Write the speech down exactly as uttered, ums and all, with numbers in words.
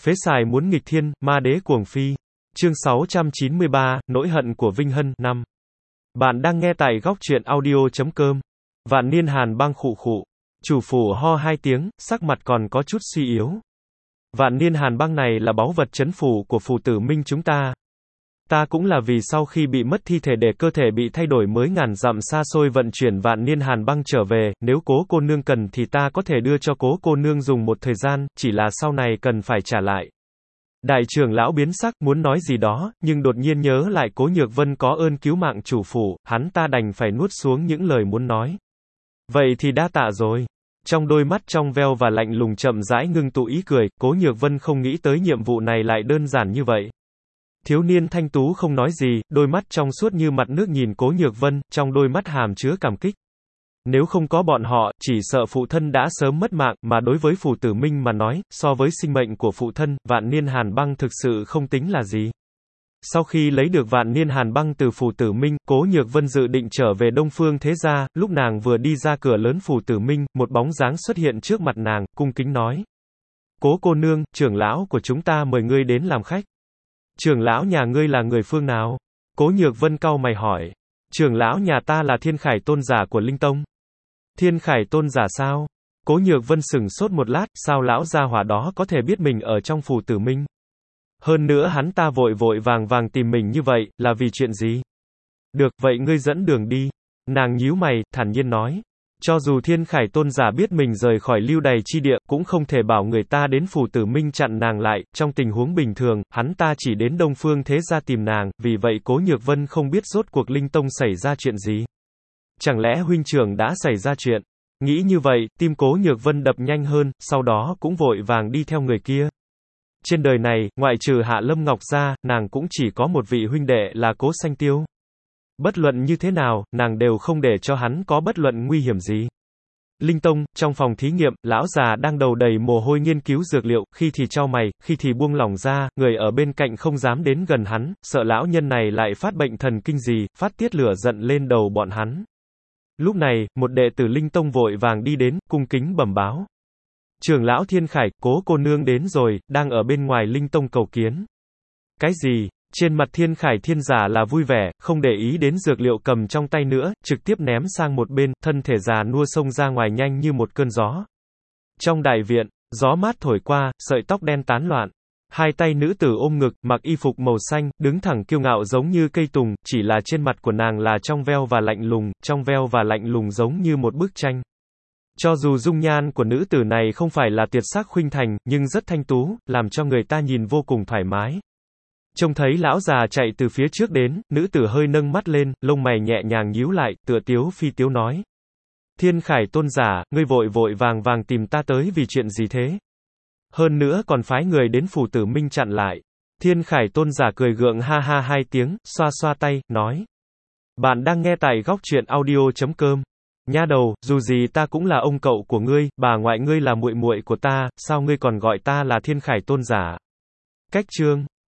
Phế xài muốn nghịch thiên, ma đế cuồng phi. Chương sáu trăm chín mươi ba, nỗi hận của Vinh Hân, năm. Bạn đang nghe tại góc truyện audio chấm com. Vạn Niên Hàn Băng khụ khụ. Chủ phủ ho hai tiếng, sắc mặt còn có chút suy yếu. Vạn Niên Hàn Băng này là báu vật trấn phủ của phù tử Minh chúng ta. Ta cũng là vì sau khi bị mất thi thể để cơ thể bị thay đổi mới ngàn dặm xa xôi vận chuyển Vạn Niên Hàn Băng trở về, nếu cố cô nương cần thì ta có thể đưa cho cố cô nương dùng một thời gian, chỉ là sau này cần phải trả lại. Đại trưởng lão biến sắc, muốn nói gì đó, nhưng đột nhiên nhớ lại Cố Nhược Vân có ơn cứu mạng chủ phủ, hắn ta đành phải nuốt xuống những lời muốn nói. Vậy thì đa tạ rồi. Trong đôi mắt trong veo và lạnh lùng chậm rãi ngưng tụ ý cười, Cố Nhược Vân không nghĩ tới nhiệm vụ này lại đơn giản như vậy. Thiếu niên thanh tú không nói gì, đôi mắt trong suốt như mặt nước nhìn Cố Nhược Vân, trong đôi mắt hàm chứa cảm kích. Nếu không có bọn họ, chỉ sợ phụ thân đã sớm mất mạng, mà đối với phù tử Minh mà nói, so với sinh mệnh của phụ thân, Vạn Niên Hàn Băng thực sự không tính là gì. Sau khi lấy được Vạn Niên Hàn Băng từ phù tử Minh, Cố Nhược Vân dự định trở về Đông Phương Thế Gia, lúc nàng vừa đi ra cửa lớn phù tử Minh, một bóng dáng xuất hiện trước mặt nàng, cung kính nói. Cố cô nương, trưởng lão của chúng ta mời ngươi đến làm khách. Trưởng lão nhà ngươi là người phương nào? Cố Nhược Vân cau mày hỏi. Trưởng lão nhà ta là Thiên Khải Tôn giả của Linh Tông. Thiên Khải Tôn giả sao? Cố Nhược Vân sững sốt một lát, sao lão gia hỏa đó có thể biết mình ở trong phù tử Minh? Hơn nữa hắn ta vội vội vàng vàng tìm mình như vậy, là vì chuyện gì? Được, vậy ngươi dẫn đường đi. Nàng nhíu mày, thản nhiên nói. Cho dù Thiên Khải Tôn giả biết mình rời khỏi lưu đày chi địa, cũng không thể bảo người ta đến phù tử Minh chặn nàng lại, trong tình huống bình thường, hắn ta chỉ đến Đông Phương Thế Gia tìm nàng, vì vậy Cố Nhược Vân không biết rốt cuộc Linh Tông xảy ra chuyện gì. Chẳng lẽ huynh trưởng đã xảy ra chuyện? Nghĩ như vậy, tim Cố Nhược Vân đập nhanh hơn, sau đó cũng vội vàng đi theo người kia. Trên đời này, ngoại trừ Hạ Lâm Ngọc ra, nàng cũng chỉ có một vị huynh đệ là Cố Sanh Tiêu. Bất luận như thế nào, nàng đều không để cho hắn có bất luận nguy hiểm gì. Linh Tông, trong phòng thí nghiệm, lão già đang đầu đầy mồ hôi nghiên cứu dược liệu, khi thì chau mày, khi thì buông lỏng ra, người ở bên cạnh không dám đến gần hắn, sợ lão nhân này lại phát bệnh thần kinh gì, phát tiết lửa giận lên đầu bọn hắn. Lúc này, một đệ tử Linh Tông vội vàng đi đến, cung kính bẩm báo. Trưởng lão Thiên Khải, Cố cô nương đến rồi, đang ở bên ngoài Linh Tông cầu kiến. Cái gì? Trên mặt Thiên Khải Thiên giả là vui vẻ, không để ý đến dược liệu cầm trong tay nữa, trực tiếp ném sang một bên, thân thể già nua xông ra ngoài nhanh như một cơn gió. Trong đại viện, gió mát thổi qua, sợi tóc đen tán loạn. Hai tay nữ tử ôm ngực, mặc y phục màu xanh, đứng thẳng kiêu ngạo giống như cây tùng, chỉ là trên mặt của nàng là trong veo và lạnh lùng, trong veo và lạnh lùng giống như một bức tranh. Cho dù dung nhan của nữ tử này không phải là tuyệt sắc khuynh thành, nhưng rất thanh tú, làm cho người ta nhìn vô cùng thoải mái. Trông thấy lão già chạy từ phía trước đến, nữ tử hơi nâng mắt lên, lông mày nhẹ nhàng nhíu lại, tựa tiếu phi tiếu nói. Thiên Khải Tôn giả, ngươi vội vội vàng vàng tìm ta tới vì chuyện gì thế? Hơn nữa còn phái người đến phù tử Minh chặn lại. Thiên Khải Tôn giả cười gượng ha ha hai tiếng, xoa xoa tay, nói. Bạn đang nghe tại góc truyện audio chấm com. Nha đầu, dù gì ta cũng là ông cậu của ngươi, bà ngoại ngươi là muội muội của ta, sao ngươi còn gọi ta là Thiên Khải Tôn giả? Cách chương.